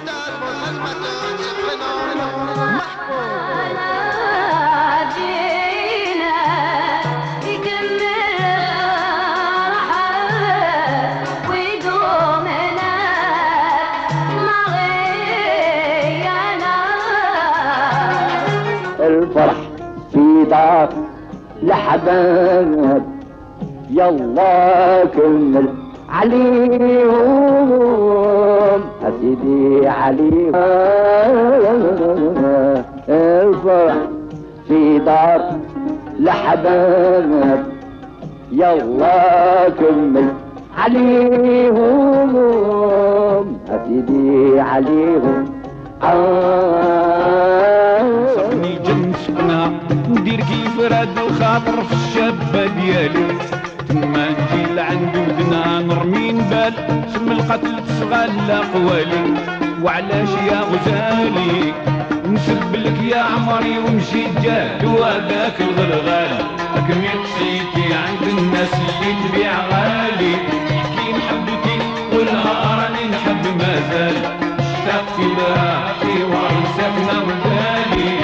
الفرح في دار لحباب يلا كمل عليهم أسيدي عليهم الفرح في دار لحباب يلا كمل عليهم أسيدي عليهم صبني جنسنا ندير كيف راد الخاطر في الشابة ديالي تما نجي لعند ودنا نرمي نبال سم القتل تسغى قوالي وعلاش يا غزالي نسب لك يا عمري ونمشي جاد وهذاك الغرغال راك ميقسيتي عند الناس اللي تبيع غالي كي محبتي والها راني نحب مازال اشتاق في براحتي وانساكنا ودالي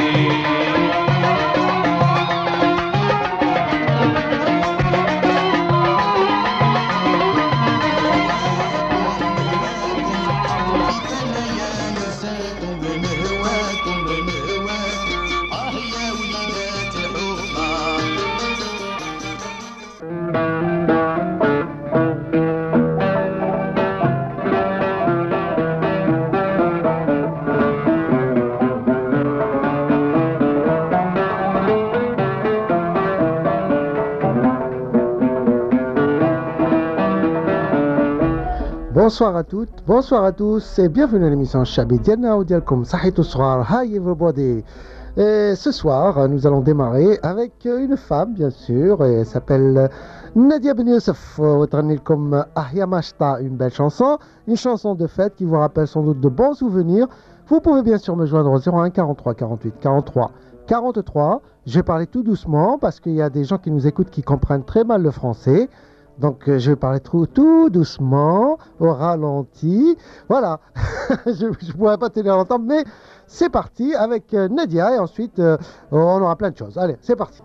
Bonsoir à toutes, bonsoir à tous et bienvenue à l'émission Chabi Diana Odialkom Sahitou Soir. Hi everybody. Et ce soir, nous allons démarrer avec une femme, bien sûr, et elle s'appelle Nadia Ben Youssef. Comme Ahyamashta, une belle chanson, une chanson de fête qui vous rappelle sans doute de bons souvenirs. Vous pouvez bien sûr me joindre au 01 43 48 43 43. Je vais parler tout doucement parce qu'il y a des gens qui nous écoutent qui comprennent très mal le français. Donc je vais parler tout doucement, au ralenti. Voilà, je ne pourrais pas tenir longtemps, mais c'est parti avec Nadia et ensuite on aura plein de choses. Allez, c'est parti.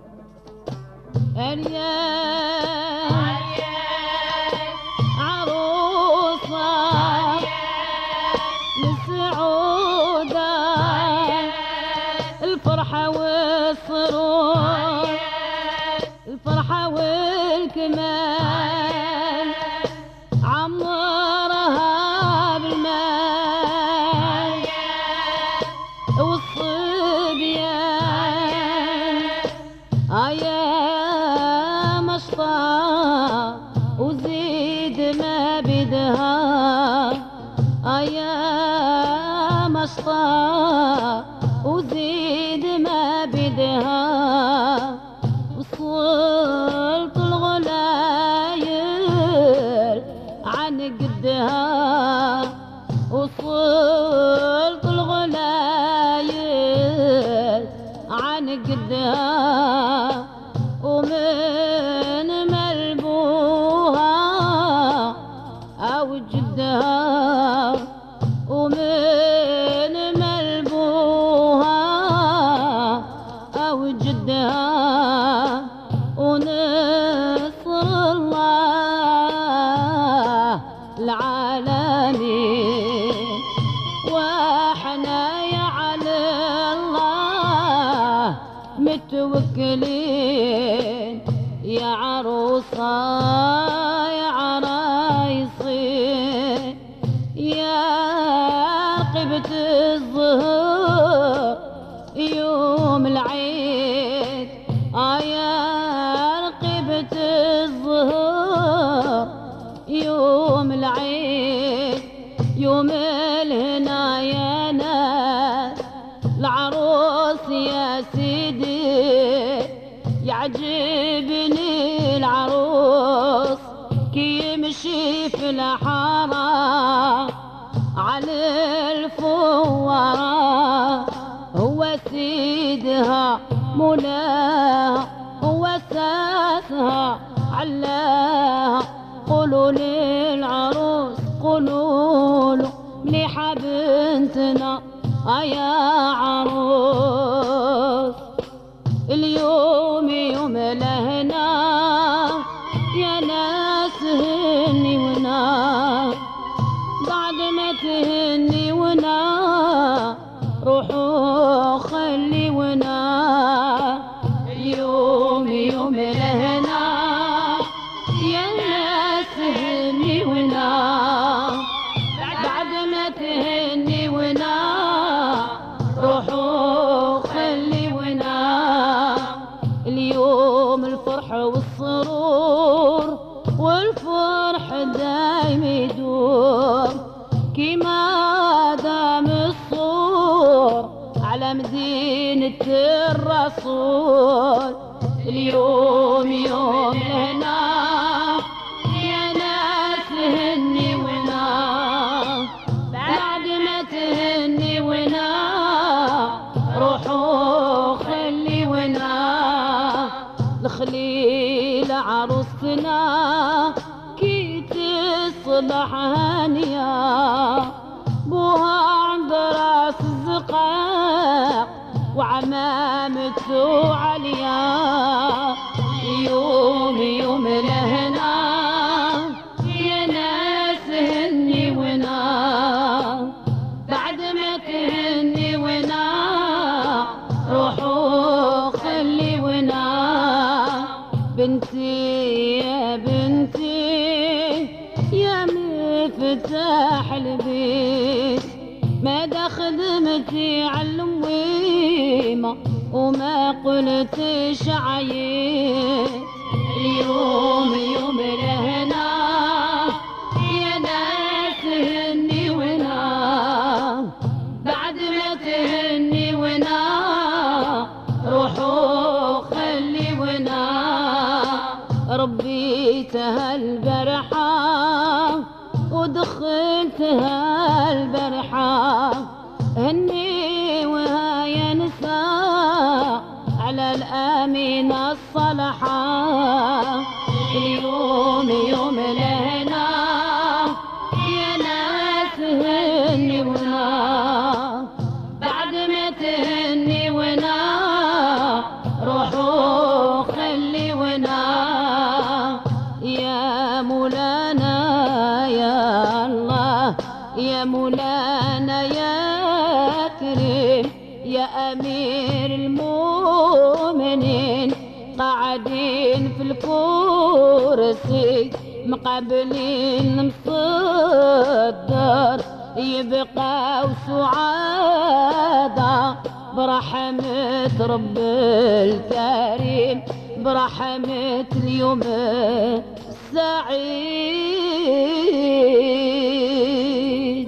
الفرحة والكمال عمرها بالمال والصبيان يا مشطة وزيد ما بدها يا مشطة وزيد ما بدها وصلت الغلايل عن قدها وصلت الغلايل عن قدها ومن ملبوها أو جدها ومن ملبوها أو جدها ونصر الله العالمين واحنا يا على الله متوكلين يا عروسة يا عرايصين يا قبة الزهور يوم العيد يا رقبة الزهور يوم العيد يوم الهنا يا ناس العروس يا سيدي يعجبني العروس كي يمشي في الحارة على الفوارة هو سيدها مولاها هو اساسها علاها قولوا للعروس قولوا له مليحة بنت عروسنا يا عروس اليوم يوم لهنا يا ناس هني ونا بعد ما تهني ونا روحوا خلي ونا اليوم يوم لهنا يا ناس هني ونا بعد ما تهني ونا روحوا خلي ونا اليوم الفرح والسرور والفرح دايم يدور كيما دام الصور على مدينة الرسول اليوم يوم لهنا يا ناس هني ونا بعد ما تهني ونا روحوا خلي ونا الخليل عروسنا كي تصبح هانية بوها عند راس الزقاق وعمامته عليا يوم يوم لهنا يا ناس هني ونا بعد ما تهني ونا روحوا خلي ونا بنتي يا بنتي يا مفتاح البيت ما دا خدمتي عالمويمة وما قلتش عييت اليوم يوم لهنا يا ناس هني ونا بعد ما تهني ونا روحوا خلي ونا ربيتها البرحة ودخلتها البرحة هني وهاي نساء على الأمينة الصلحة اليوم يوم لهنا يا ناس هني ونا بعد ما تهني ونا روحوا خلي ونا يا مولانا يا الله يا مولانا يا كريم يا أمير المؤمنين قاعدين في الكرسي مقابلين مصدر يبقى سعادة برحمة رب الكريم برحمة اليوم السعيد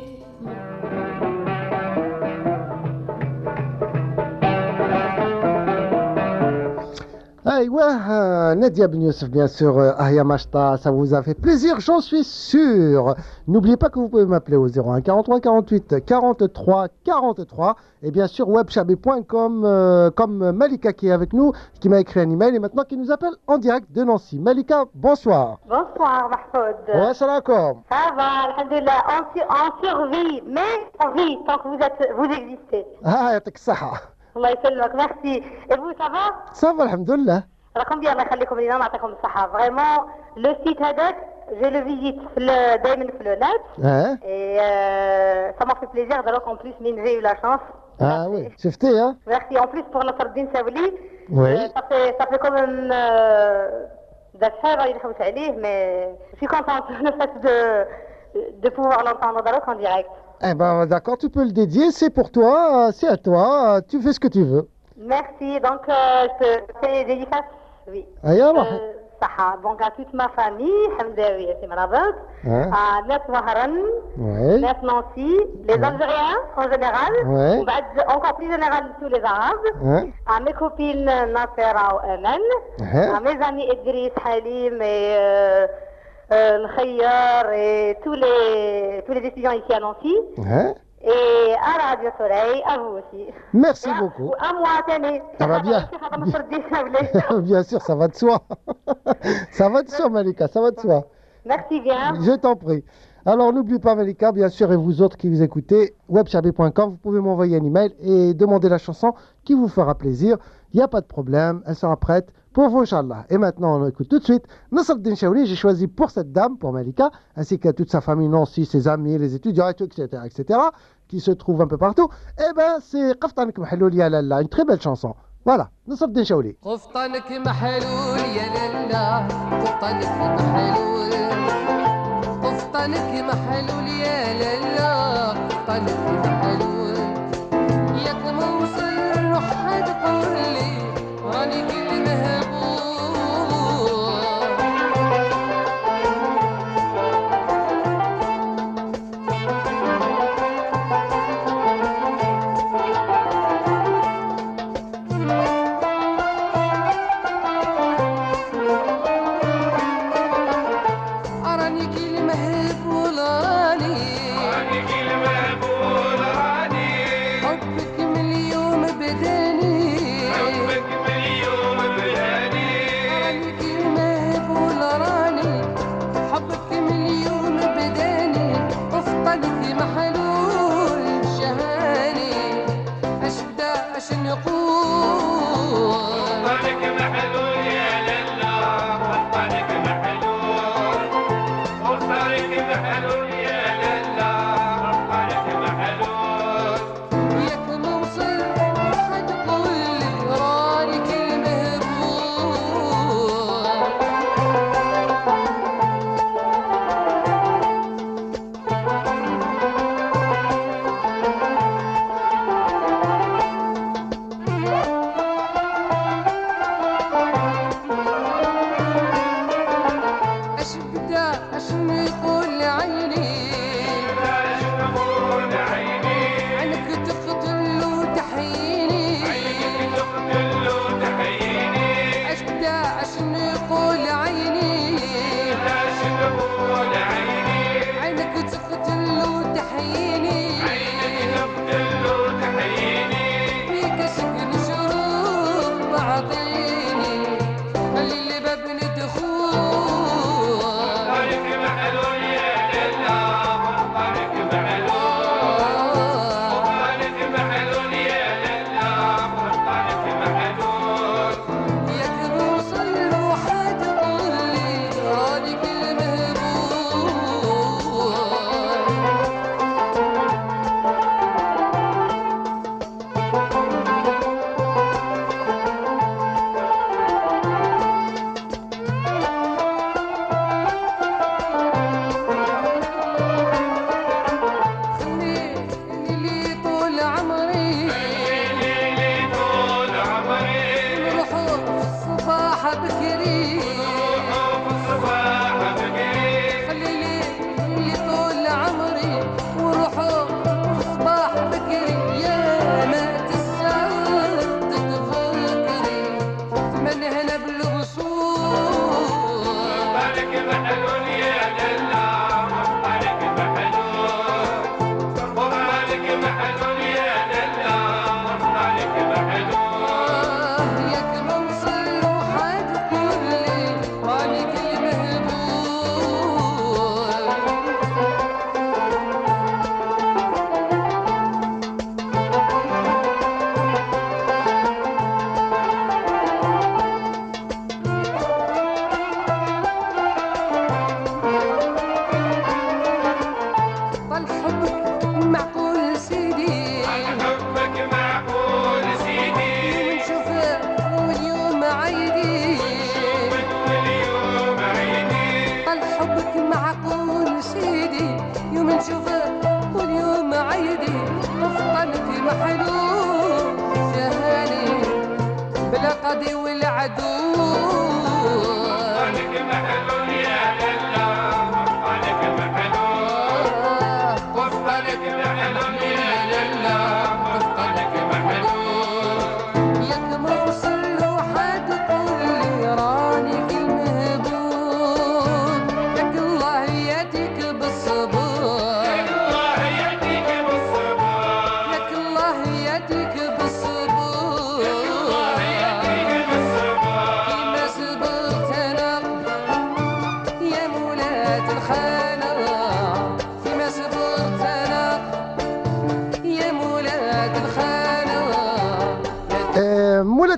Nadia Ben Youssef, bien sûr, Ahia Mashta, ça vous a fait plaisir, j'en suis sûr. N'oubliez pas que vous pouvez m'appeler au 01 43 48 43 43 et bien sûr webchabé.com comme Malika qui est avec nous, qui m'a écrit un email et maintenant qui nous appelle en direct de Nancy. Malika, bonsoir. Bonsoir Mahfoud. Ouais, salam alaikum. Ça va, alhamdoulilah, on survit, mais on vit tant que vous existez. Ah, yatak saha. Allah يسلمك, merci. Et vous, ça va? Ça va, alhamdoulilah. راكم بيان الله يخليكم لينا ونعطيكم الصحة. Vraiment, le site هذاك, je le visite دايما في le net. Et ça m'a fait plaisir d'ailleurs qu'en plus, j'ai eu la chance. Ah oui, شفتي hein? Merci en plus pour Nasser Din Saouli. Oui. Ça fait quand même d'affaires, il faut aller, mais je suis contente le fait de pouvoir l'entendre d'ailleurs en direct. Eh ben d'accord, tu peux le dédier, c'est pour toi, c'est à toi, tu fais ce que tu veux. Merci, donc je peux faire des dédicaces, oui. صحة. Donc à toute ma famille, Hamdawi, c'est Marabat, à Nes Wahran, Nes Nancy, les Algériens en général, encore plus général tous les Arabes, à mes copines Nasera ou Aman, à mes amis Idriss, Halim et Al-Khayyar et tous les étudiants ici à Nancy. Et à Radio Soleil, à vous aussi. Merci beaucoup. À moi, tenez. Ça va bien. Bien sûr, ça va de soi. Ça va de soi, Malika, ça va de soi. Merci bien. Je t'en prie. Alors n'oubliez pas Malika, bien sûr, et vous autres qui vous écoutez, webchabé.com, vous pouvez m'envoyer un email et demander la chanson qui vous fera plaisir. Il n'y a pas de problème, elle sera prête pour vous, Inch'Allah. Et maintenant, on écoute tout de suite Nasreddin Chaouli. J'ai choisi pour cette dame, pour Malika, ainsi qu'à toute sa famille, Nancy, ses amis, les étudiants, etc., qui se trouvent un peu partout. Eh ben, c'est Qaftanik Mahalloul Ya Lalla, une très belle chanson. Voilà, Nasreddin Chaouli. قفطانك محلول يا لالا قفطانك محلول قفطانك محلول يا لالا قفطانك محلول ياك موصل روح تقول لي راني كل مهبول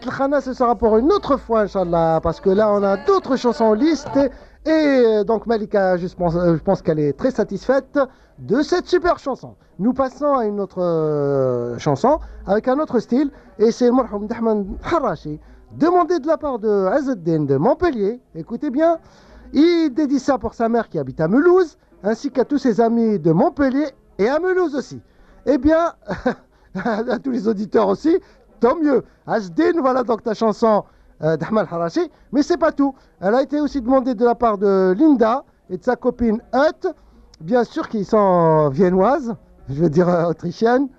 Khana, ce sera pour une autre fois, Inch'Allah, parce que là, on a d'autres chansons en liste. Et donc, Malika, je pense qu'elle est très satisfaite de cette super chanson. Nous passons à une autre chanson avec un autre style. Et c'est le Marhoum d'Ahmed Harachi, demandé de la part de Azzeddin de Montpellier. Écoutez bien, il dédie ça pour sa mère qui habite à Mulhouse, ainsi qu'à tous ses amis de Montpellier et à Mulhouse aussi. Eh bien, à tous les auditeurs aussi, tant mieux. Azzeddin, voilà donc ta chanson d'Ahmed Harachi. Mais c'est pas tout. Elle a été aussi demandée de la part de Linda et de sa copine Hutt, bien sûr qui sont viennoises, je veux dire autrichiennes.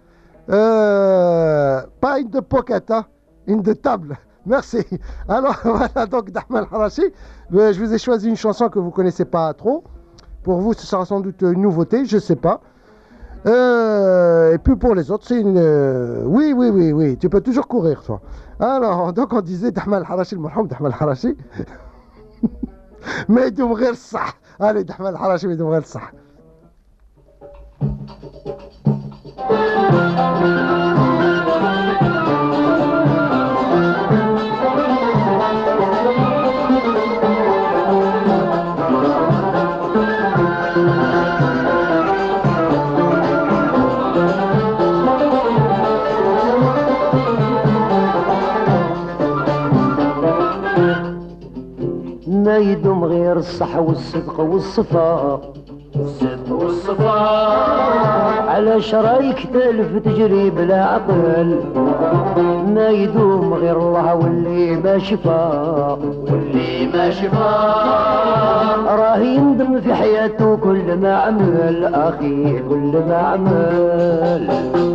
Pas une de pocket, hein, une de table. Merci. Alors voilà donc d'Ahmed Harachi. Je vous ai choisi une chanson que vous ne connaissez pas trop. Pour vous, ce sera sans doute une nouveauté, je ne sais pas. Et puis pour les autres, c'est une... Oui, tu peux toujours courir, toi. Alors, donc on disait d'Ahmed Harachi, le marhoum d'Ahmed Harachi. Mais يدوم غير الصح. Allez, d'Ahmed Harachi, mais يدوم غير الصح. ما يدوم غير الصح والصدق والصفاء الصدق والصفاء على شرايك تلف تجري بلا عقل ما يدوم غير الله واللي ما شفا راه يندم في حياته كل ما عمل أخي كل ما عمل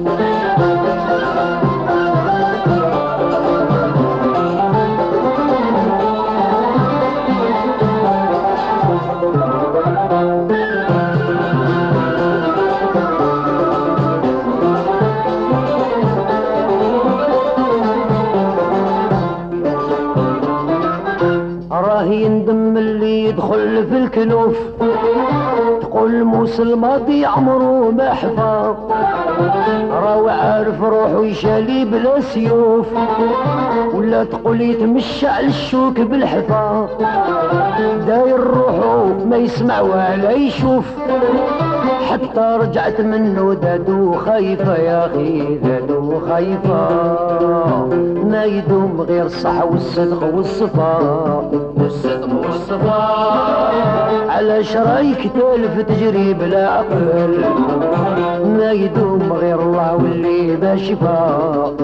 يندم اللي يدخل في الكنوف تقول موسى الماضي عمره ما حفا راهو عارف روحو يشالي بلا سيوف ولا تقول يتمشى على الشوك بالحفا داير روحو ما يسمع ولا يشوف حتى رجعت منه دادو خايفة يا أخي دادو خايفة ما يدوم غير الصح والصدق والصفاء على شرايك تلف تجري بلا عقل ما يدوم غير الله واللي ما شفا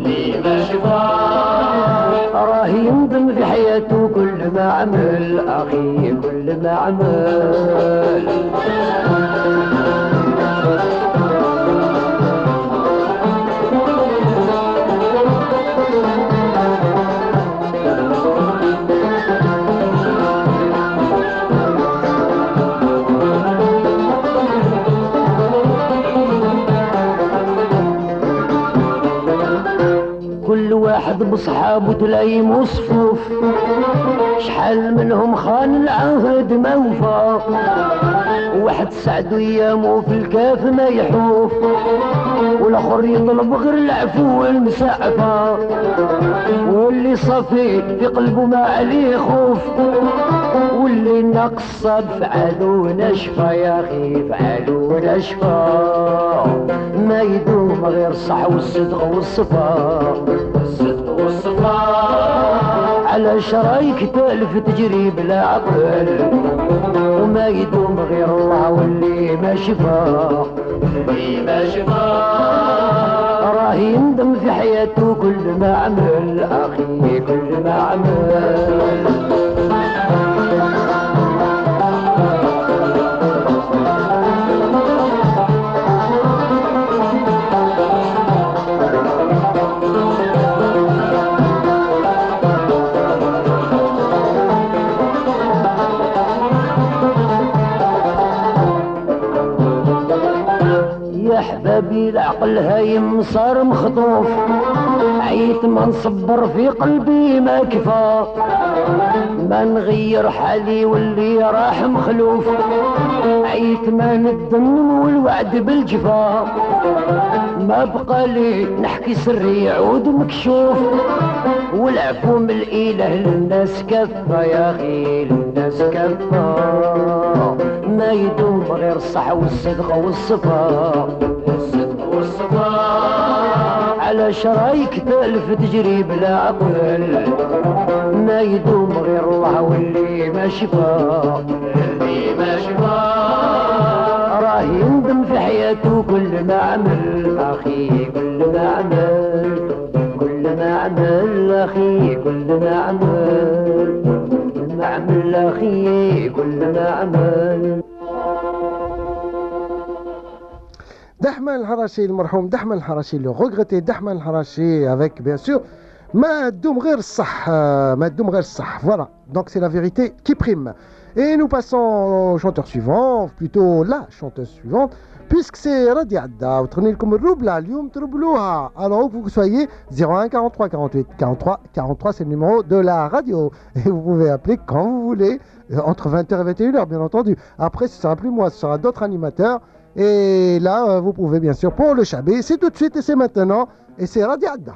راه يندم في حياته كل ما عمل أخي كل ما عمل واحد بصحابه تلاقيهم وصفوف شحال منهم خان العهد ما وفا واحد سعد ايامه في الكاف ما يحوف والاخر يطلب غير العفو والمساعفة واللي صافي في قلبه ما عليه خوف واللي ناقص فعالو نشفى يا اخي فعالو نشفى ما يدوم غير الصح والصدق والصفاء على شرايك تلف تجري بلا عقل وما يدوم غير الله واللي ما شفا راه يندم في حياته كل ما عمل أخي كل ما عمل أحبابي العقل والعقل هايم صار مخطوف، عيت ما نصبر في قلبي ما كفى، ما نغير حالي واللي راح مخلوف، عيت ما ندم والوعد بالجفا، ما بقى لي نحكي سري يعود مكشوف، والعفو من الاله للناس كفى يا اخي للناس كفى، ما يدوم غير الصح والصدق والصفا، الصدق والصفا على شرايك تالف تجري بلا عقل، ما يدوم غير الله واللي ما شفا، اللي ما شفا راه يندم في حياته كل ما عمل اخي، كل ما عمل، كل ما عمل اخي، كل ما عمل، كل ما عمل اخي، كل ما عمل. Dahman El-Harachi, le marhoum Dahman El-Harachi, le regretté Dahman El-Harachi, avec bien sûr Madoum Gher Sah, Madoum Gher Sah. Voilà, donc c'est la vérité qui prime. Et nous passons au chanteur suivant, plutôt la chanteuse suivante, puisque c'est Radi Adda, vous tournez comme Roubla, Lyoum Troublouha. Alors où que vous soyez, 01 43 48 43 43, c'est le numéro de la radio. Et vous pouvez appeler quand vous voulez, entre 20h et 21h, bien entendu. Après, ce ne sera plus moi, ce sera d'autres animateurs. Et là, vous pouvez bien sûr pour le Chabé, c'est tout de suite et c'est maintenant, et c'est Radi Adda.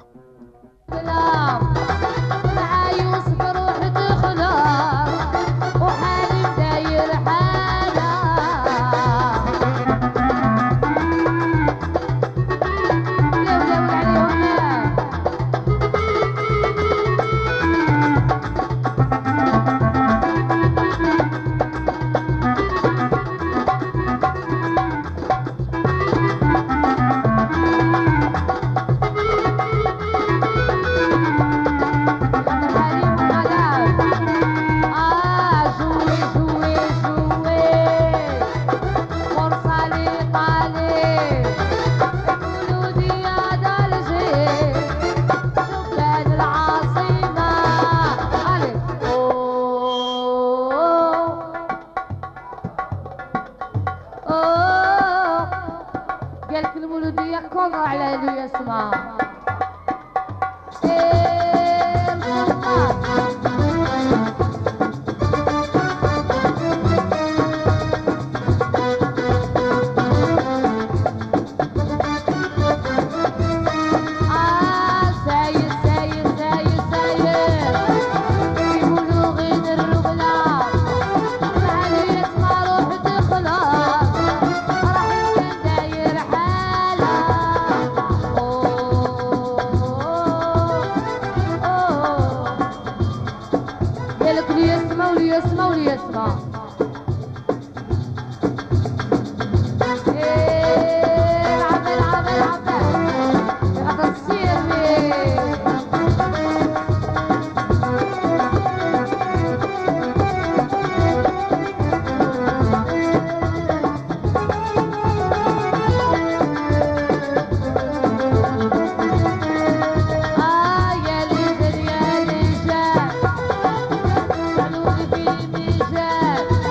Yeah.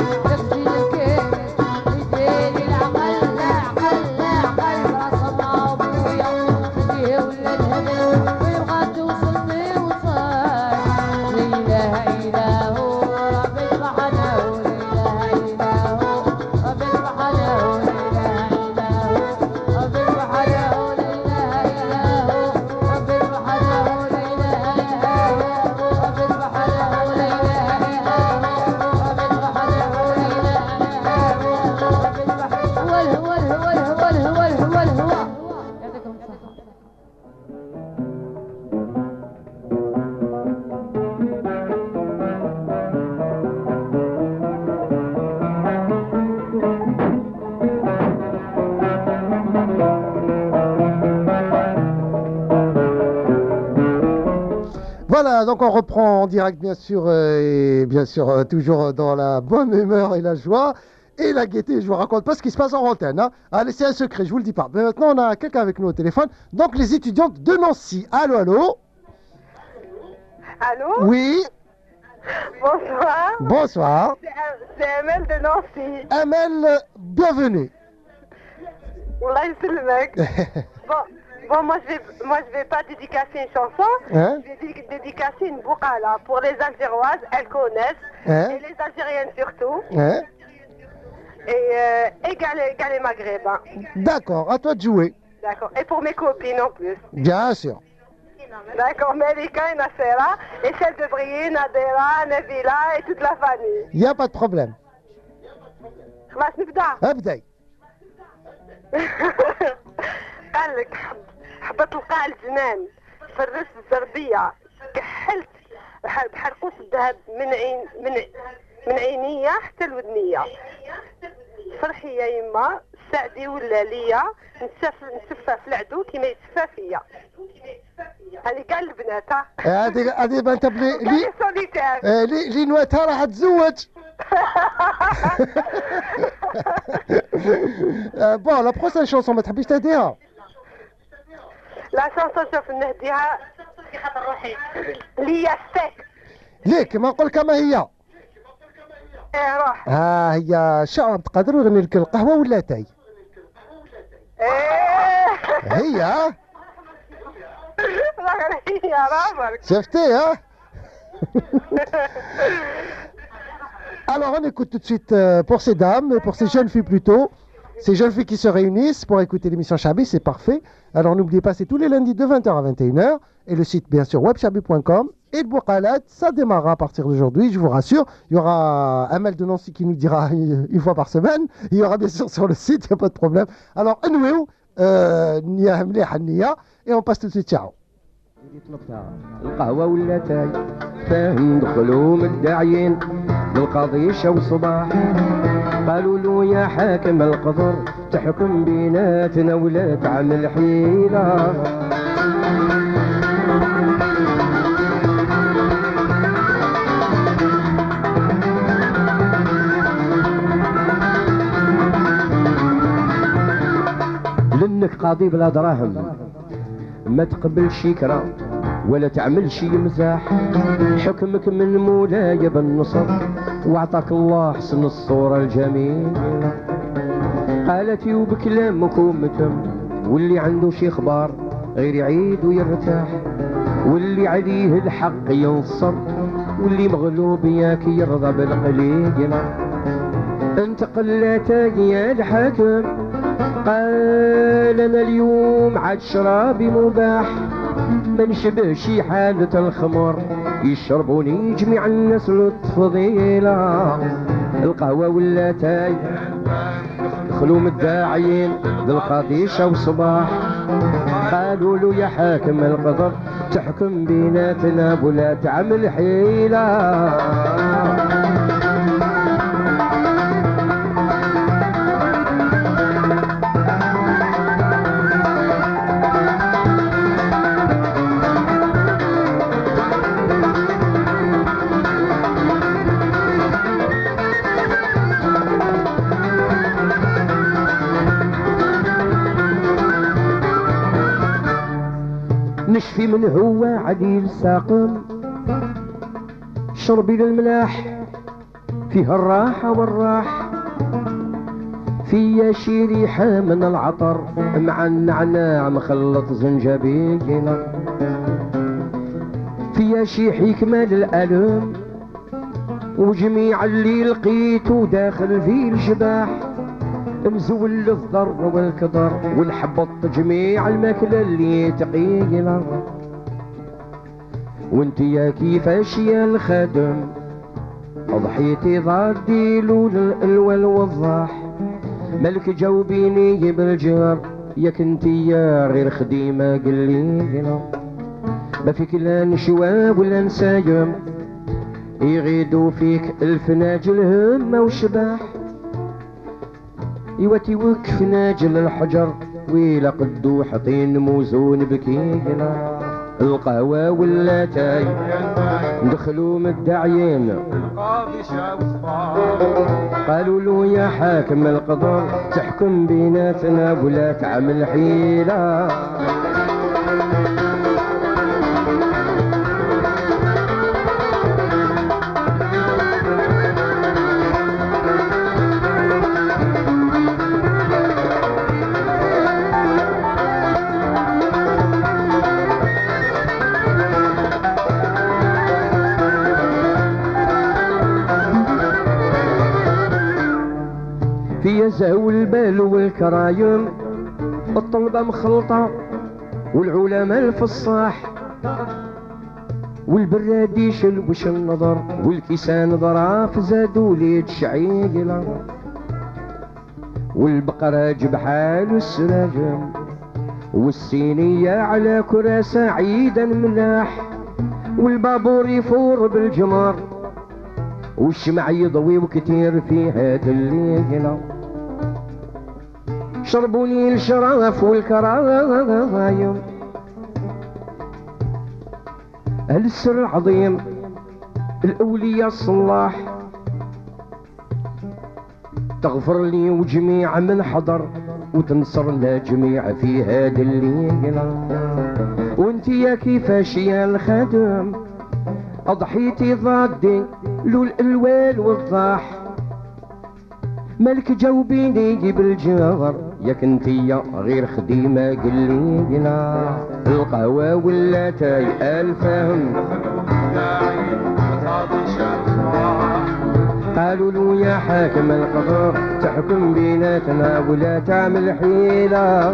Voilà, donc on reprend en direct bien sûr, et bien sûr toujours dans la bonne humeur et la joie et la gaieté. Je vous raconte pas ce qui se passe en antenne. Hein. Allez, c'est un secret, je vous le dis pas. Mais maintenant on a quelqu'un avec nous au téléphone. Donc les étudiantes de Nancy. Allô, allô. Allô. Oui. Bonsoir. Bonsoir. C'est Amel de Nancy. Amel, bienvenue. Wallah yasselmek. Bon, moi je vais pas dédicacer une chanson. Hein? Je vais dédicacer une bouqala pour les Algéroises, elles connaissent, hein? Et les Algériennes surtout. Hein? Et les Maghrébins. D'accord, à toi de jouer. D'accord. Et pour mes copines en plus. Bien sûr. D'accord, Melika et Nassera, et celle de Brie, Nadera, Nabila et toute la famille. Il n'y a pas de problème. خلاص نبدا. ابدأي. قال لك حبط القاع الجنان فرست الزربية كحلت بحال قوس الذهب من عينية حتى الودنية. فرحي يا يما سعدي ولا ليا نتسفى في العدو كيما يتسفى فيا. هذه كاع البنات. هذه بنت لي نواتها راح تتزوج. Bon, la prochaine chanson ما تحبيش تهديها؟ لا شانسون شوف نهديها روحي ليا السك. ليك ما نقول لك ما هي؟ ايه روح. هي شعب تقدر يغني لك القهوة ولا تاي؟ ايه هي هي رابرك. شفتي ها؟ Alors on écoute tout de suite pour ces dames et pour ces jeunes filles plutôt, ces jeunes filles qui se réunissent pour écouter l'émission Chabi, c'est parfait. Alors n'oubliez pas, c'est tous les lundis de 20h à 21h et le site bien sûr webchabi.com et le Bouqalat, ça démarrera à partir d'aujourd'hui, je vous rassure. Il y aura Amel de Nancy qui nous dira une fois par semaine, il y aura bien sûr sur le site, il n'y a pas de problème. Alors Anouéou, Nia Mliha Nia et on passe tout de suite, ciao. القهوة ولا تاي فاهم دخلوا مدعيين للقضيشة وصباح قالوا له يا حاكم القدر تحكم بيناتنا ولا تعمل حيلة لأنك قاضي بلا دراهم ما تقبل شكرا ولا تعمل شي مزاح حكمك من مولاي بالنصر واعطاك الله حسن الصورة الجميلة قالت وبكلامكم متم واللي عنده شي خبار غير يعيد ويرتاح واللي عليه الحق ينصر واللي مغلوب ياك يرضى بالقليل انت قلاتك يا الحاكم قال انا اليوم عاد شرابي مباح ما نشبهش حالة الخمر يشربوني جميع الناس للتفضيلة القهوة ولا تاي دخلوا مداعيين للقضيشة وصباح قالوا له يا حاكم القدر تحكم بيناتنا ولا تعمل حيلة نشفي من هو عديل ساقم شربي للملاح فيها الراحة والراحة، فيا شي ريحة من العطر مع النعناع مخلط زنجبيل، فيا شي حكمة للألم وجميع اللي لقيته داخل فيه الجباح، مزول الضر والكدر والحبط جميع الماكلة اللي تقيل. وانت يا كيفاش يا الخادم ضحيتي ضادي لول الول والضاح، مالك جاوبيني بالجهر يا كنتي يا غير خديمة قليلة، ما فيك لا نشواب ولا نسايم يغيدوا فيك الفناجل همة وشباح، يواتي وكف ناجل الحجر ويلا قدو حطين موزون بكينا، القهوة ولا تاي دخلوا مدعيين قالوا له يا حاكم القدر تحكم بيناتنا ولا تعمل حيلة. في زهو البال والكرايم الطلبة مخلطة والعلماء الفصاح والبراديش الوش النظر والكيسان ظراف زادوا لي تشعيقلة، والبقرة بحال السراجم والسينية على كراسة عيدا ملاح، والبابور يفور بالجمر والشمع يضوي وكتير في هاد الليلة، شربوني الشراف والكرايم أهل السر العظيم الأولياء الصلاح، تغفر لي وجميع من حضر وتنصر لنا جميع في هاد الليلة. وانت يا كيفاش يا الخادم أضحيتي ضادي لو الألوان والضاح، مالك جاوبيني بالجوار يا كنتي غير خديمة قليلة، القهوة ولا تاي الفهم قالوا له يا حاكم القدر تحكم بيناتنا ولا تعمل حيلة.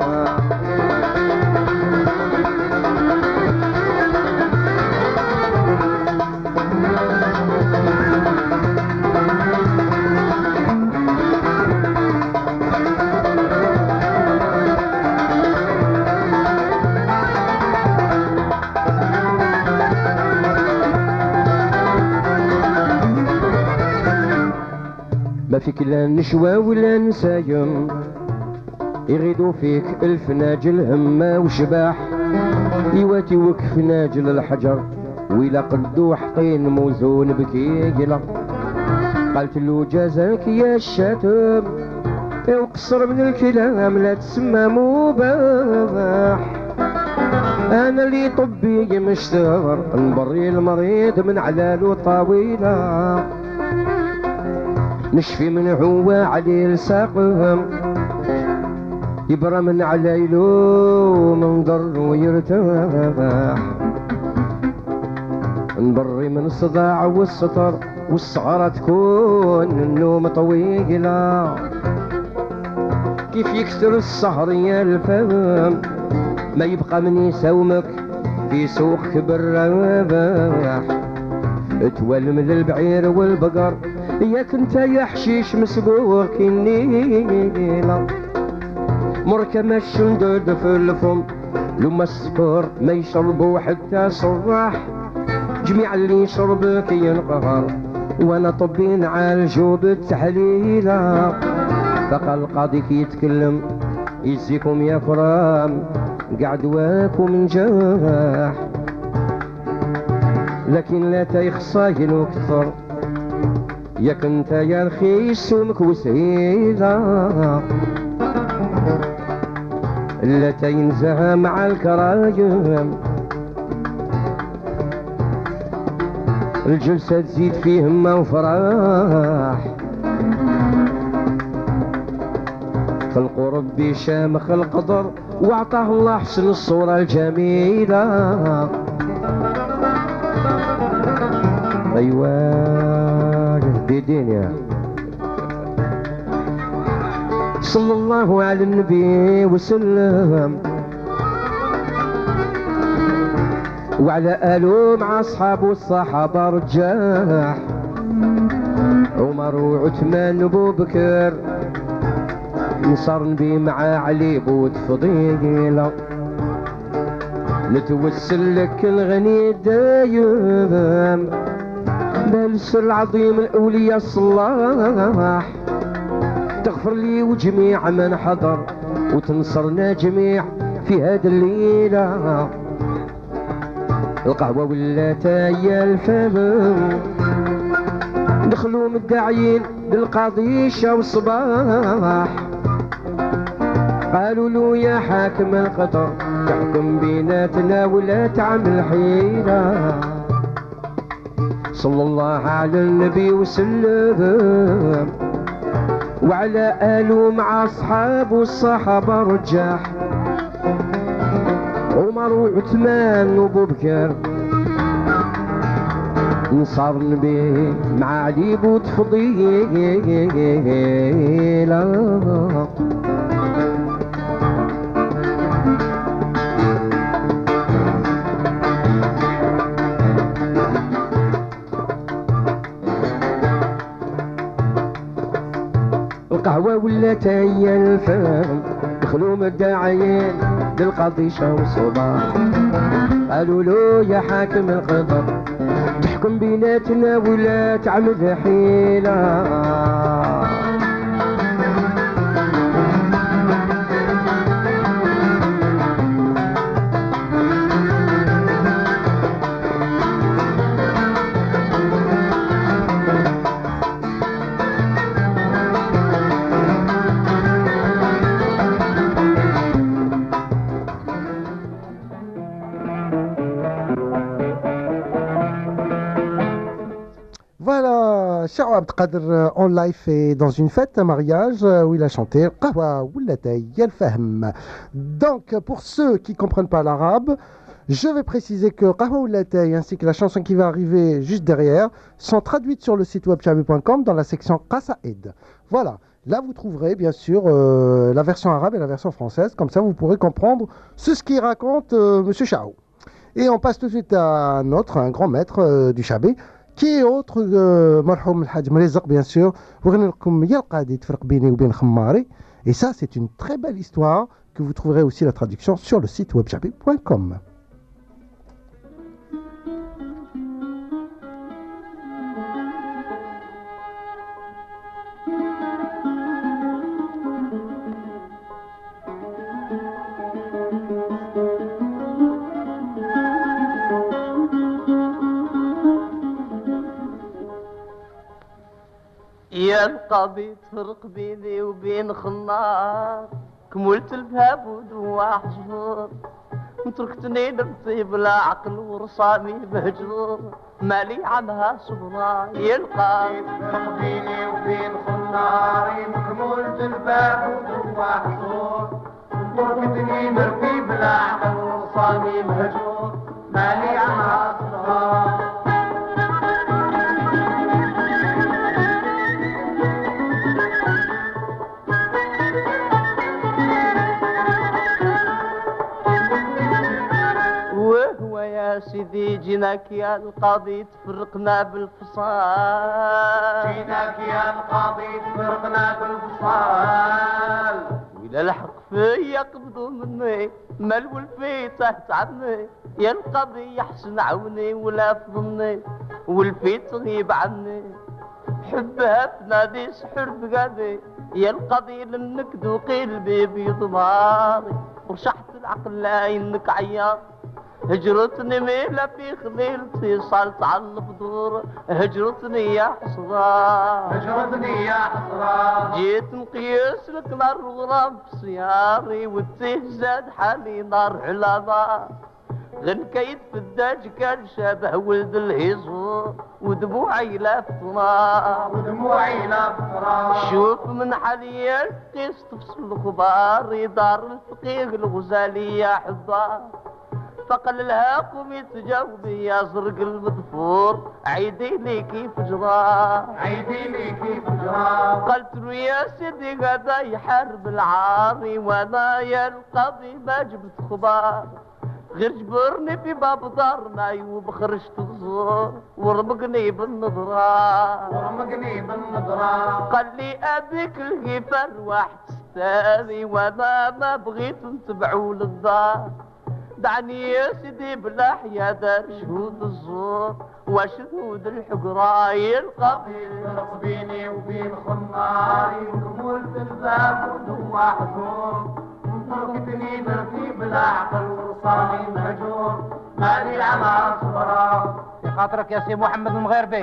ما فيك لا نشوى ولا نسايم يغيدوا فيك الفناجل همة وشباح، يواتي وكف ناجل الحجر ويلا قدو حطين موزون بكيقلة، قالت له جازاك يا الشاتم وقصر من الكلام لا تسمى مباح، انا اللي طبي مشتهر نبري المريض من علالو طويلة، نشفي من هو عليه الساقهم يبرى من عليلو من ضر ويرتاح، نبري من الصداع والسطر والسعرة تكون النوم طويلة، كيف يكسر السهر يا الفهم ما يبقى من يساومك في سوقك بالرباح، توالم للبعير والبقر ياك انت يا حشيش مسبوق النيلة، مركب الشندود في الفم لما السكر ما يشربوا حتى صراح، جميع اللي يشربك ينقهر وانا طبي نعالجو بالتحليلة، بقى القاضي كي يتكلم يجزيكم يا كرام قعد واكم نجاح، لكن لا تيخصاين وكثر ياك انت يا رخيص سمك وسهيلة، لا تينزها مع الكرايم الجلسة تزيد فيه همة وفراح خلقوا ربي شامخ القدر واعطاه الله حسن الصورة الجميلة. ايوه جديدين يا صلى الله على النبي وسلم وعلى آله مع أصحابه الصحابة رجاح عمر وعثمان وابو بكر نصر نبي مع علي بود فضيلة نتوسل لك الغني دايم بالسر العظيم الأولياء الصلاح تغفر لي وجميع من حضر وتنصرنا جميع في هذه الليلة. القهوة ولات هي الفم دخلوا مدعيين للقضيشة والصباح قالوا له يا حاكم القطر تحكم بيناتنا ولا تعمل حيلة. صلى الله على النبي وسلم وعلى آله مع أصحابه الصحابة رجاح عمر وعثمان وابو بكر نصر نبي مع علي بود فضيلة. القهوة ولات هي الفم دخلوا مدعيين للقضيشة والصباح قالوا له يا حاكم القدر تحكم بيناتنا ولا تعمل حيلة. Charo Abdelkader en live et dans une fête, un mariage où il a chanté Qahwa Woulatay Yel Fahm. Donc pour ceux qui ne comprennent pas l'arabe, je vais préciser que Qahwa Woulatay ainsi que la chanson qui va arriver juste derrière sont traduites sur le site web chabi.com dans la section Qasaïd. Voilà, là vous trouverez bien sûr la version arabe et la version française, comme ça vous pourrez comprendre ce qu'il raconte Monsieur Charo. Et on passe tout de suite à un grand maître du Chabé, qui est autre Marhoum El-Hadj Mrizaq bien sûr. Et ça c'est une très belle histoire que vous trouverez aussi la traduction sur le site webchabi.com. يا القضية تفرق بيني وبين خنار كملت الباب ودوا حجور وتركتني نبطي بلا عقل ورصامي مهجور مالي عنها صبرا يا القضية تفرق بيني وبين خنار كملت الباب ودوا حجور وتركتني نبطي بلا عقل ورصامي مهجور مالي عنها صبرا. يا سيدي جيناك يا القاضي تفرقنا بالفصال جيناك يا القاضي تفرقنا بالفصال وإلى الحق فيا قبضوا مني مال والفيته تعبني يا القاضي يحسن عوني ولا فضني والفيت تغيب عني حبها تنادي سحر بقادي يا القاضي لنكد وقلبي بيضماري ورشحت العقل لا انك عيار هجرتني ميلة في خليلتي صالت على البدور هجرتني يا حسرة هجرتني يا حسرة جيت نقيس لك نار وغرام في سياري والتيه زاد حالي نار على نار غن كيد في الداج كان شابه ولد الهيزور ودموعي لا فطرا شوف من حاليا قيس تفصل الخبار دار الفقيه الغزالي حبار فقل لها قومي تجاوبي يا زرق المدفور عيدي لي كيف جرى قلت له يا سيدي غدا يحارب العاري وانا يا القاضي ما جبت خبار غير جبرني في باب دارنا وبخرجت الزور ورمقني بالنظرة قال لي ابيك الغفار واحد ستاني وانا ما بغيت نتبعو للدار دعني يا سيدي بلا حيا دار شهود الزور وشهود الحقراي القاضي فرق بيني وبين خماري وقبلت الباب ودوا حضور تركتني برتي بلا عقل ورصاني مهجور مالي على صبرا في خاطرك يا سي محمد المغيربي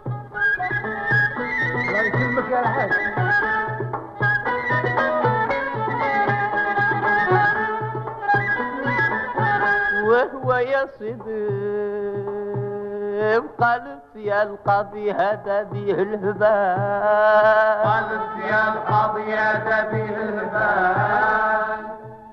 الله يكرمك يا الحاج وهو يا سيدي قالت يا القاضي هذا بيه الهبال قالت يا القاضي هذا بيه الهبال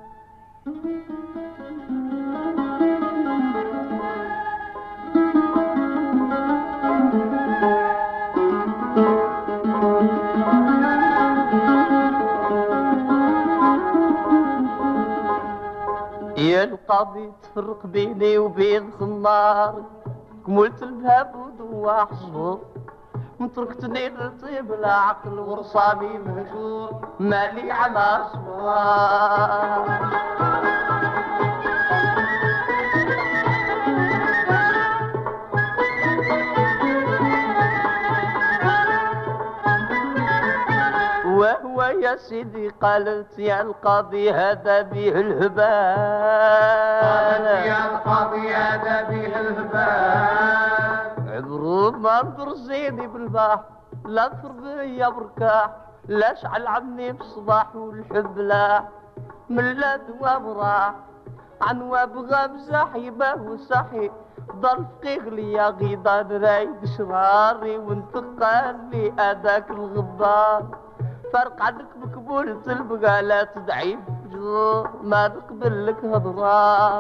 يا القاضي تفرق بيني وبين خمار كملت الباب ودوا حصور تركتني نطيب لا عقل ورصاني مهجور مالي على صوار وهو يا سيدي قالت يا القاضي هذا بيه الهبال قالت يا القاضي هذا بيه الهبال عبرو ما انظر زيني بالباح لا تربي يا بركاح لا شعل عني بصباح والحب لاح من لا دوام راح عن وابغى بزحيبه وصحي ضل فقيق لي يا غيضان رايد شراري وانت قال لي اداك الغبار فرق عنك مقبول تلبقى لا تدعي بجور ما نقبل لك هضرا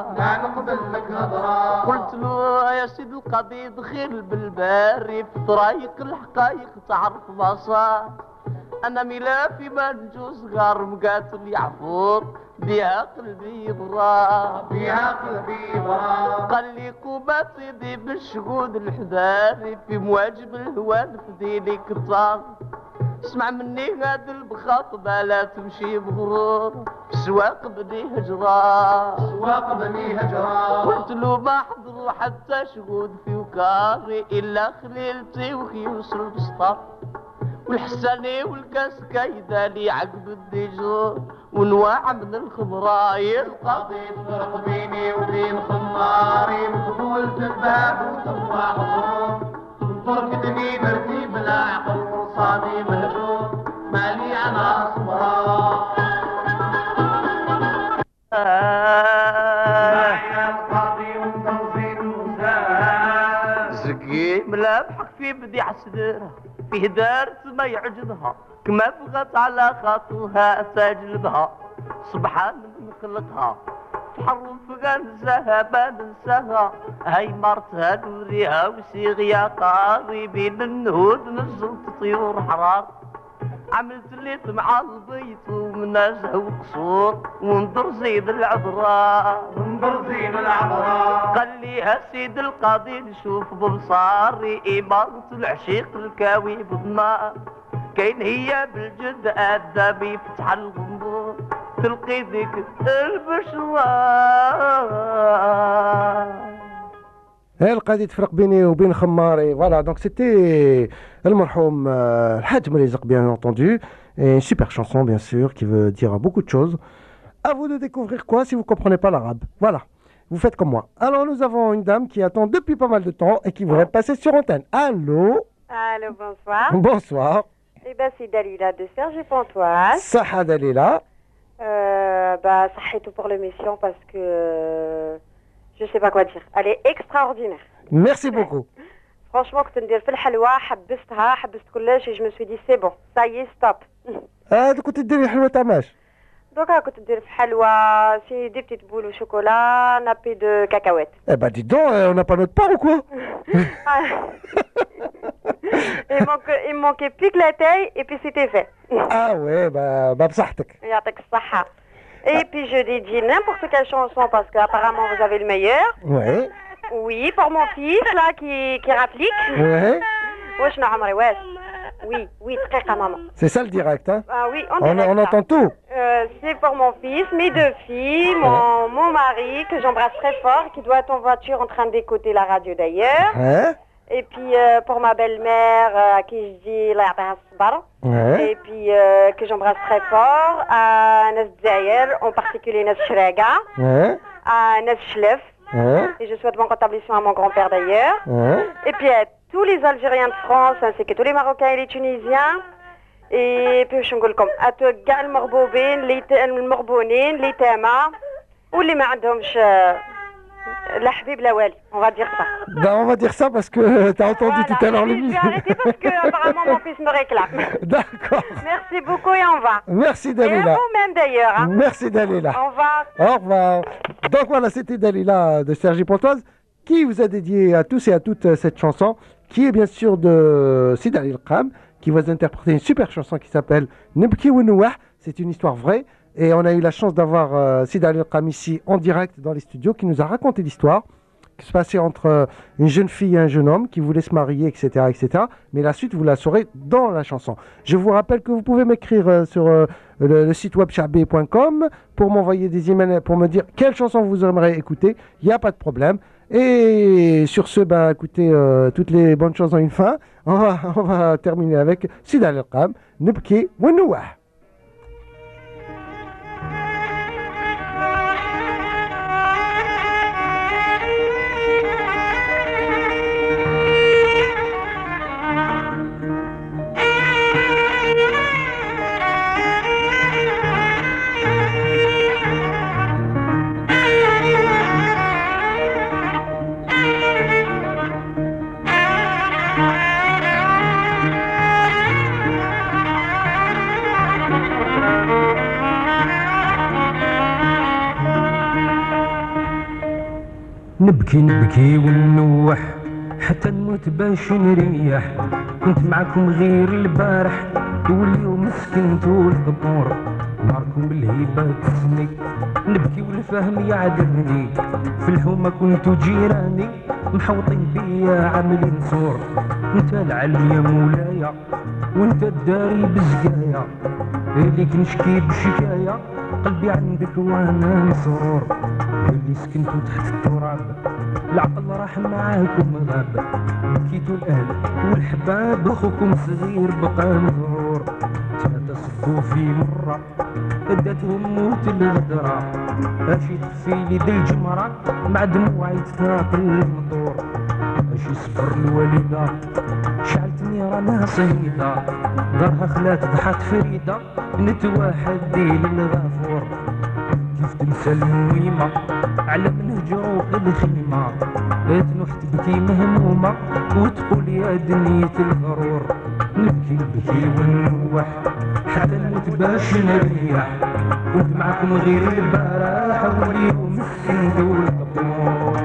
قلت له يا سيد القاضي دخيل بالباري في طريق الحقايق تعرف ما صار انا ملافي ما نجوز غار مقاتل يعفور بها قلبي برا قال لي كوبا سيدي بالشهود الحذاري في مواجب الهوان في ديني كتار اسمع مني هاد البخاطبة لا تمشي بغرور سواق بني هجرة قلت له ما حضروا حتى شهود في وكاري إلا خليلتي وخيوس البسطة والحساني والكاس كايدالي عقب الديجور ونواع من الخمراي القاضي فرق بيني وبين خماري وقبولت الباب ودوا حضور تركتني برتي بلا عقل ورصاني مهجور مالي انا صبرا يا القاضي ومنزين وزاد زكي ملامحك في بديع صدرها فيه دارت ما يعجبها كما بغت على خاطوها تجلبها سبحان من خلقها تحرم فقا ننساها ما ننساها هاي مرتها نوريها وسيغيا قاري بين النهود نزلت طيور حرار عملت الليت مع البيت ومنازه وقصور ونظر زيد العذراء قال لي سيد القاضي نشوف ببصاري إمارة العشيق الكاوي بالنار كاين هي بالجد أدى بيفتح الغنبور تلقي ذيك البشرى القاضي تفرق بيني وبين خماري. Voilà, donc c'était المرحوم الحاج مريزق bien entendu, et une super chanson bien sûr qui veut dire beaucoup de choses. À vous de découvrir quoi si vous comprenez pas l'arabe. Voilà, vous faites comme moi. Alors nous avons une dame qui attend depuis pas mal de temps et qui voudrait passer sur antenne. Allô? Allô, bonsoir. Bonsoir. Eh ben c'est Dalila de Cergy-Pontoise. Saha Dalila. Bah, ça tout pour l'émission parce que je sais pas quoi dire. Elle est extraordinaire. Merci beaucoup. Franchement, كنت ندير في الحلوى حبست كلش et je me suis dit c'est bon, ça y est, stop. كنت تديري الحلوى تاع ماش؟ دوكا كنت ندير في حلوى سي دي بتيت بول وشوكولا نابي دو كاكاوات. Eh ben dis donc, on n'a pas notre part ou quoi? Il manquait plus que la taille et puis c'était fait. Ah ouais, bah بصحتك. يعطيك الصحة. Et puis je dédie n'importe quelle chanson parce qu'apparemment vous avez le meilleur. Ouais. Oui, pour mon fils là qui rapplique. Ouais. واش نعمري واش. Oui, دقيقة maman. C'est ça le direct, hein? Ah oui, on entend tout. C'est pour mon fils, mes 2 filles, mon mari que j'embrasse très fort, qui doit être en voiture en train d'écouter la radio d'ailleurs. Hein? Et puis pour ma belle-mère à qui je dis la يعطيها الصبر. Et puis que j'embrasse très fort, à Nas Dzaïel, en particulier Nas Shraga, à Nas Shlef. Et je souhaite bon rétablissement à mon grand-père d'ailleurs. Et puis à tous les Algériens de France, ainsi que tous les Marocains et les Tunisiens. Et puis je نقول لكم كاع المغبوبين المغبونين اللي تاما واللي ما عندهمش لا حبيب لا والي. On va dire ça. Ben, on va dire ça parce que t'as entendu tout à l'heure l'émission. Je vais arrêter parce que apparemment mon fils me réclame. D'accord. Merci beaucoup et on va. Merci Dalila. Et à vous-même d'ailleurs. Hein. Merci Dalila. Au revoir. Au revoir. Donc voilà, c'était Dalila de Sergi Pontoise qui vous a dédié à tous et à toutes cette chanson qui est bien sûr de Sid Ali El-Kham qui va interpréter une super chanson qui s'appelle Nibki Wenouah. C'est une histoire vraie et on a eu la chance d'avoir Sid Ali El-Kham ici en direct dans les studios qui nous a raconté l'histoire qui se passait entre une jeune fille et un jeune homme qui voulaient se marier, etc., etc. Mais la suite, vous la saurez dans la chanson. Je vous rappelle que vous pouvez m'écrire sur le site web chabé.com pour m'envoyer des emails pour me dire quelle chanson vous aimeriez écouter. Il n'y a pas de problème. Et sur ce, écoutez, toutes les bonnes choses ont une fin. On va terminer avec Sid Ali El-Kham, Nibki Wenouah. نبكي ونوح حتى نموت باش نريح. كنت معكم غير البارح واليوم سكنتو القبور. نهاركم بالهيبة تسني نبكي والفهم يعذبني. في الحومة كنتو جيراني محوطين بيا عاملين صور. انت العلم يا مولايا وانت الداري بزقايا. إليك نشكي بشكاية قلبي عندك وانا مسرور. اللي سكنتو تحت التراب العقل راح معاكم غاب. بكيتو الاهل والحباب اخوكم صغير بقى مغرور. ثلاثة صفو في مرة ادتهم موت الغدرة. اشي تخفيلي ذي الجمرة مع دموعي تتاقل المطور. اشي صبر الوالدة شعلت نيرانها صهيدة. دارها خلات ضحات فريدة بنت واحد ديل الغفور. كيف تنسى المويمة على من هجروا الخيمة. تنوح تبكي مهمومة وتقول يا دنيا الغرور. نبكي ونروح حتى نموت باش نريح. كنت معكم غير البارح واليوم سكنتو القبور.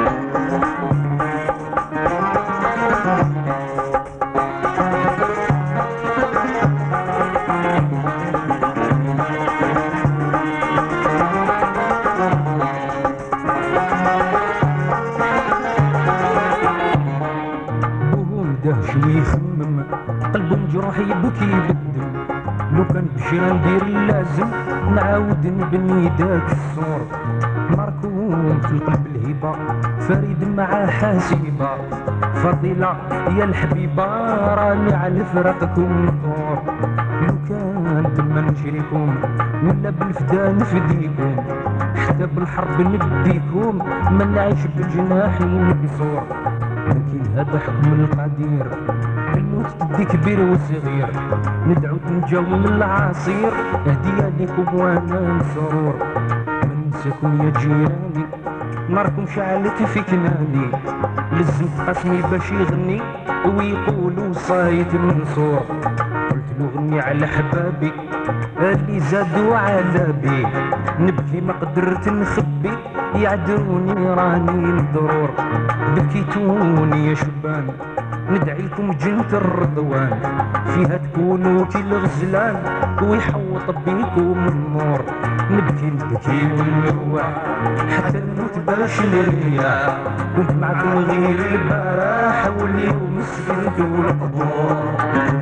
ويخمم قلبه مجروح يبكي بالدم. لو كان بشي ندير اللازم نعاود نبني داك الصور. مركوم في القلب الهبة فريد مع حاسيبة. فضيلة يا الحبيبة راني على فراقكم نثور. لو كان تما نشريكم ولا بالفدا نفديكم. حتى بالحرب نديكم ما نعيش بجناحي مكسور. لكن هذا حكم القدير الموت تدي كبير وصغير. ندعو تنجاو من العصير هدية ليكم وانا مسرور. ما ننساكم يا جيراني ناركم شعلت في كناني لزمت قسمي باش يغني ويقولوا صايت منصور قلت له غني على حبابي اللي زادوا عذابي نبكي ما قدرت نخبي يعذروني راني مضرور بكيتوني يا شبان ندعي لكم جنة الرضوان فيها تكونوا كي الغزلان ويحوط بيكم النور نبكي ونروح حتى نموت باش نريح كنت معكم غير البارح واليوم سكنت والقبور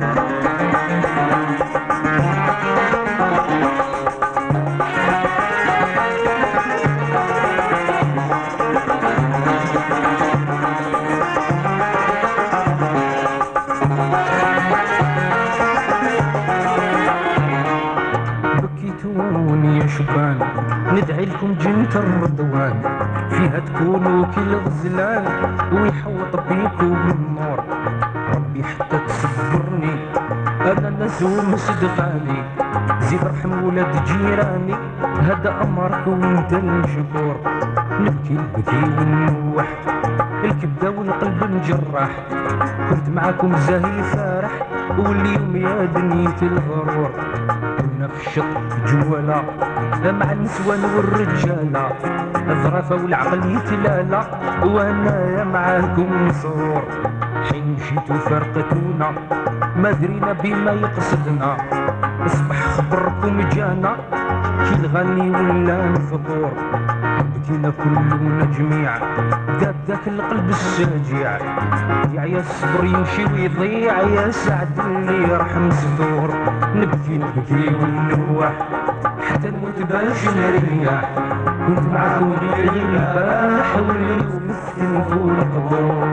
يا شبان ندعي لكم جنة الرضوان فيها تكونوا كي الغزلان ويحوط بيكم النور ربي حتى تصبرني انا نزوم صدقاني زيد رحم ولاد جيراني هذا امرك وانت المشكور نبكي ونوح الكبده والقلب نجرح كنت معاكم زاهي فارح واليوم يا دنيتي الغرور كنا في الشط جوالا مع النسوان والرجاله الظرافه والعقل يتلالا وانايا معاكم صور حين مشيتو فرقتونا ما درينا بما يقصدنا اصبح خبركم جانا كي الغني ولا الفطور بكينا كلنا جميع داب ذاك القلب الساجع يا الصبر يمشي ويضيع يا سعد اللي يرحم صدور نبكي ونوح حتى نموت باش نريح كنت معكم غير البارح واليوم سكنت والقبور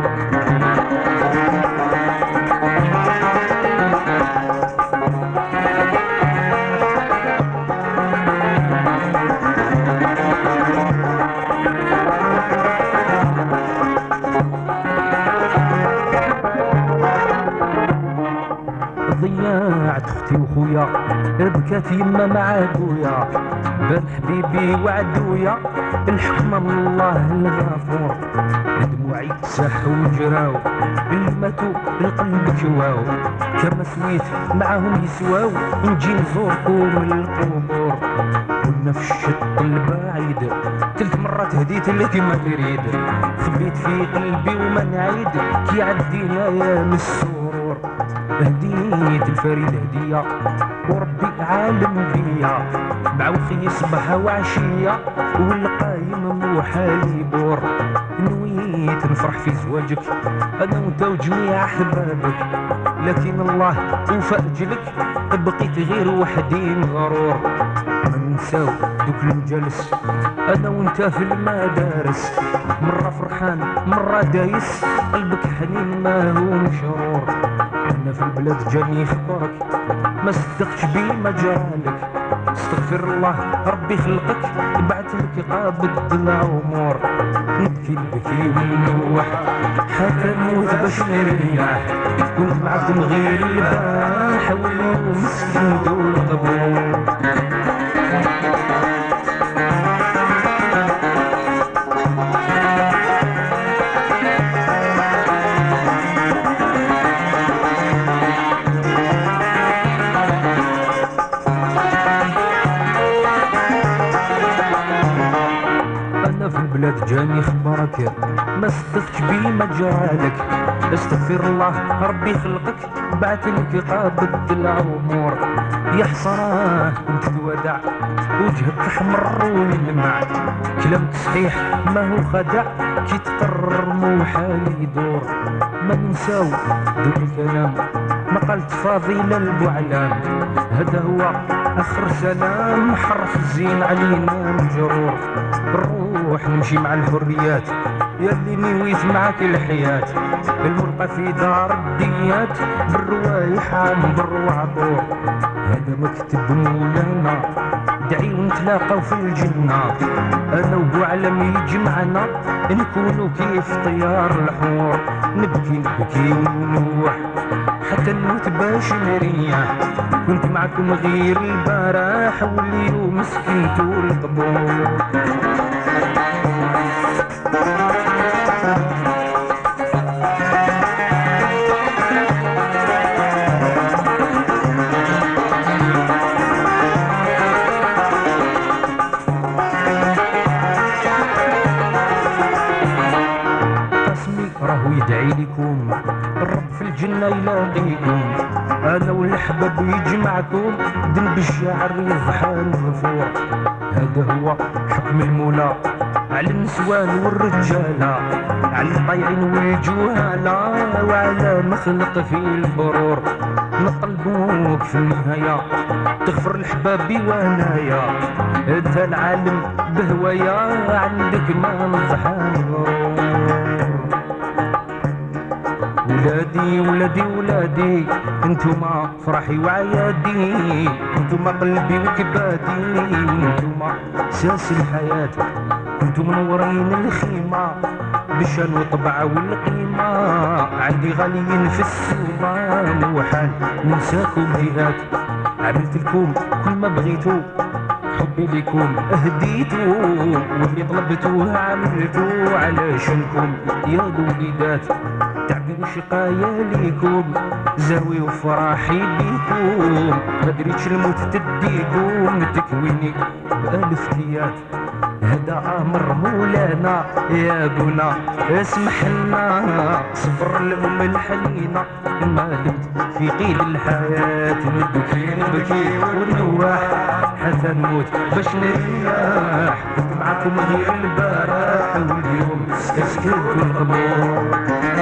ضيعت اختي وخويا بكات يما مع ابويا بان حبيبي وعدويا الحكمة من الله الغفور دموعي تساحوا وجراو اللي ماتوا القلب جواو كما سويت معاهم يسواو نجي نزوركم القبور كنا في الشط البعيد 3 مرات هديت لك ما تريد خبيت في قلبي وما نعيد كي عدينا يا السرور هديت الفريد هدية وربي عالم بيا مع وخي صباح وعشية والقايم موحالي بور نويت نفرح في زواجك انا وانت وجميع احبابك لكن الله وفى اجلك بقيت غير وحدي مغرور ما ننساو دوك المجالس انا وانت في المدارس مرة فرحان مرة دايس قلبك حنين ما هو مشرور انا في البلاد جاني خبرك ما صدقتش بما جرالك استغفر الله ربي خلقك بعت لك قابض العمر نبكي ونوح حتى نموت باش نريح كنت معكم غير البارح واليوم سكنت والقبور البلاد جاني خبرك ما صدقتش بما جرالك استغفر الله ربي خلقك بعت لك قابض العمر يا حسراه كنت تودع وجهك احمر ويلمع كلامك صحيح ما هو خدع كي تقرر موحال يدور ما ننساو دوك الكلام ما قالت فاضيلة البعلام هذا هو اخر سلام حرف الزين علينا مجرور نروح نمشي مع الحريات ياللي نويت معاك الحياة الملقى في دار الديات بالروايح عام بالوعطور هذا مكتب مولانا دعي ونتلاقاو في الجنة انا وبوعلم يجمعنا نكونوا كيف طيار الحور نبكي ونوح حتى نموت باش نريح كنت معكم غير البارح واليوم سكنتو القبور الجنة يلاقيكم انا والحباب يجمعكم ذنب الشاعر يضحى الغفور هذا هو حكم المولى على النسوان والرجالة على الضيعين والجهالة وعلى مخلق في البرور نطلبوك في النهاية تغفر الحبابي وانايا انت العالم بهوايا عندك ما نضحى ولادي ولادي ولادي انتوما فرحي وعيادي انتوما قلبي وكبادي انتوما ساس الحياة كنتم منورين الخيمة بشان وطبعة والقيمة عندي غاليين في السومان وحال ننساكم هيئات عملت لكم كل ما بغيتو حبي لكم اهديتو واللي طلبتوه عملتو علشانكم يا الوليدات تعبير شقايا ليكم زاوي وفراحي بيكم ما دريتش الموت تديكم تكويني بألف نيات هذا امر مولانا يا بونا اسمح لنا صبر الام الحنينه ما دمت في قيد الحياه نبكي نبكي ونواح حتى نموت باش نريح كنت معاكم غير البارح واليوم اسكت القبور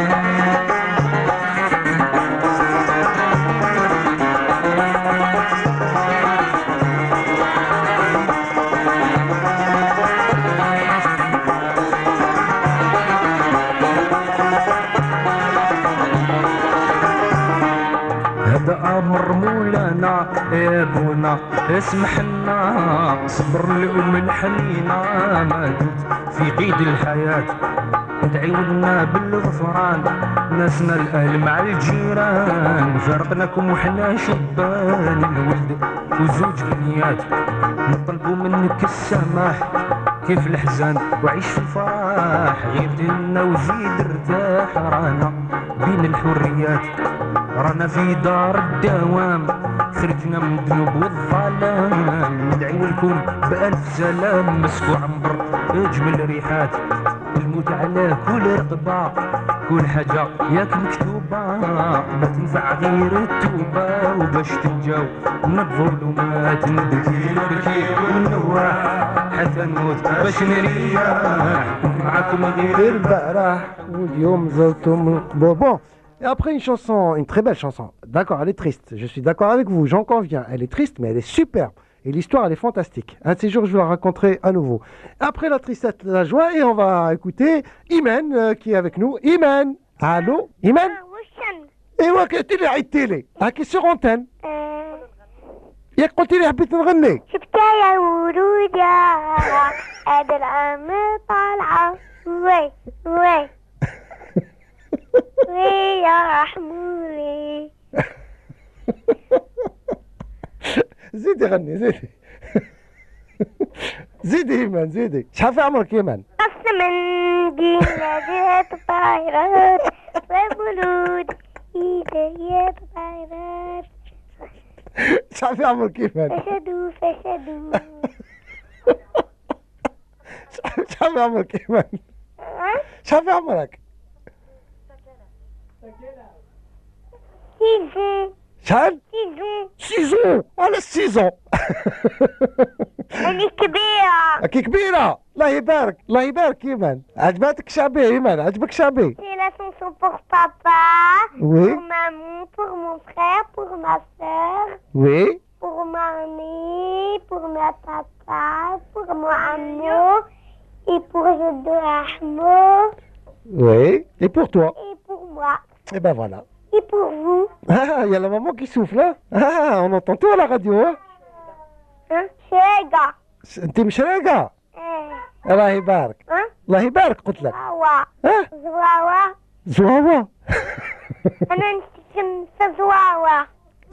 امر مولانا يا بونا اسمح لنا صبر الام الحنينه ما دمت في قيد الحياه تعيودنا بالغفران ناسنا الاهل مع الجيران فرقناكم وحنا شبان الولد وزوج بنيات نطلبوا منك السماح كيف الحزان وعيش في الفرح غير دينا وزيد ارتاح رانا بين الحريات رانا في دار الدوام خرجنا من الذنوب والظلام ندعيو لكم بألف سلام مسكو عنبر اجمل ريحات الموت على كل رقبة كل حاجة ياك مكتوبة ما تنفع غير التوبة وباش تنجاو من الظلمات نبكي نبكي ونواح حتى نموت باش نريح معاكم غير البارح واليوم زرتم القبور. Bon. Et après une chanson, une très belle chanson, d'accord, elle est triste, je suis d'accord avec vous, j'en conviens, elle est triste mais elle est superbe et l'histoire elle est fantastique. Un de ces jours je vous la raconterai à nouveau. Après la tristesse, la joie et on va écouter Imen qui est avec nous. Imen, allô Imen et ouais, qu'est-ce que tu لي هاكي sur antenne ياك قلتي لي حبيت نغني شفتها يا ورود يا هذا العام طالعة وي وي وي يا رحمولي زيدي غني زيدي زيدي ايمان زيدي شحال في عمرك ايمان؟ قص من جيلات طايرات وبلود ايديات طايرات شحال في عمرك ايمان؟ فشدوا فشدوا شحال في عمرك ايمان؟ شحال في عمرك؟ 6 ans. شحال؟ 6 ans على 6 ans أنا كبيرة كي كبيرة الله يبارك الله يبارك ايمان عجبتك شعبي ايمان عجبك شعبي C'est la chanson pour papa, oui. pour maman, pour mon frère, pour ma soeur, oui. pour mamie, pour ma papa, pour mon amour et pour Jodo Ahmo. Oui, et pour toi. Et pour moi. Et ben voilà. Et pour vous. Ah, il y a la maman qui souffle là. Ah, on entend tout à la radio hein. شيقة انت مشرقة ايه الله يبارك الله يبارك قلت لك زواوة زواوة زواوة انا نسكن في زواوة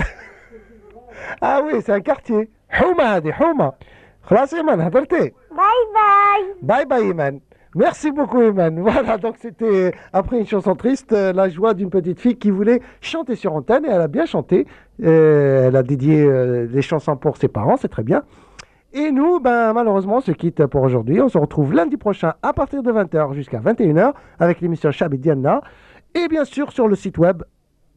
اه وي سي ان كارتيي حومة هذه حومة خلاص ايمان هضرتي باي باي باي باي ايمان. Merci beaucoup Iman. Voilà, donc c'était, après une chanson triste, la joie d'une petite fille qui voulait chanter sur antenne, et elle a bien chanté. Elle a dédié les chansons pour ses parents, c'est très bien. Et nous, ben, malheureusement, on se quitte pour aujourd'hui. On se retrouve lundi prochain à partir de 20h jusqu'à 21h avec l'émission Chab et Diana. Et bien sûr sur le site web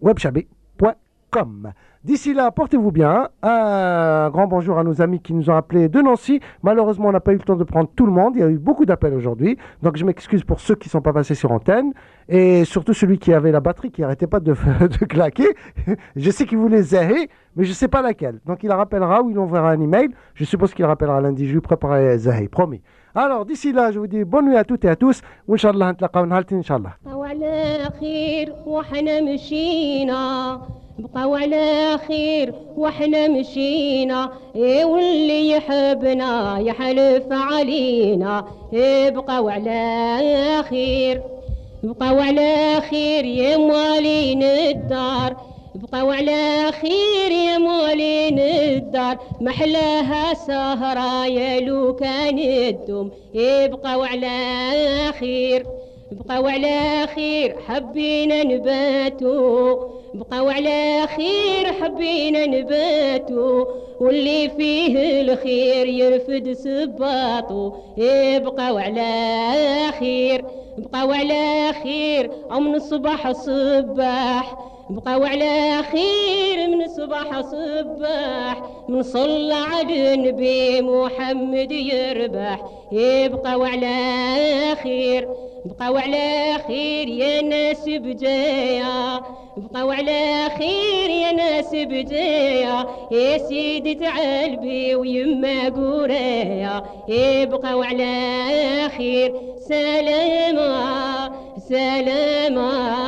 webchabbé.com. D'ici là, portez-vous bien. Un grand bonjour à nos amis qui nous ont appelés de Nancy. Malheureusement, on n'a pas eu le temps de prendre tout le monde. Il y a eu beaucoup d'appels aujourd'hui. Donc, je m'excuse pour ceux qui ne sont pas passés sur antenne. Et surtout celui qui avait la batterie qui n'arrêtait pas de claquer. Je sais qu'il voulait Zahé, mais je ne sais pas laquelle. Donc, il la rappellera ou il enverra un email. Je suppose qu'il rappellera lundi. Je lui préparerai Zahé, promis. Alors, d'ici là, je vous dis bonne nuit à toutes et à tous. Inch'Allah, نتلاقاو نهارتين إن شاء الله. وعلى خير وحنا مشينا بقاو على خير وحنا مشينا واللي يحبنا يحلف علينا بقاو على خير بقاو على خير يا موالين الدار بقاو على خير يا موالين الدار محلاها سهرة يا لو كان الدم بقاو على خير بقاو على خير حبينا نباتو بقاو على خير حبينا نباتو واللي فيه الخير يرفد سباطو بقاو على خير بقاو على خير أو من الصباح الصباح بقاو على خير من الصباح صباح من صلى على النبي محمد يربح بقاو على خير بقاو على خير يا ناس بجايا بقاو على خير يا ناس بجايا يا سيدي تعال بي ويما قرايا بقاو على خير سلامة سلامة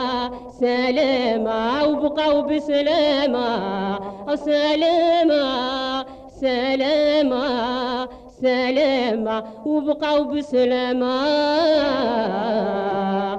سلامة وبقاو بسلامة سلامة سلامة سلامة وبقاو بسلامة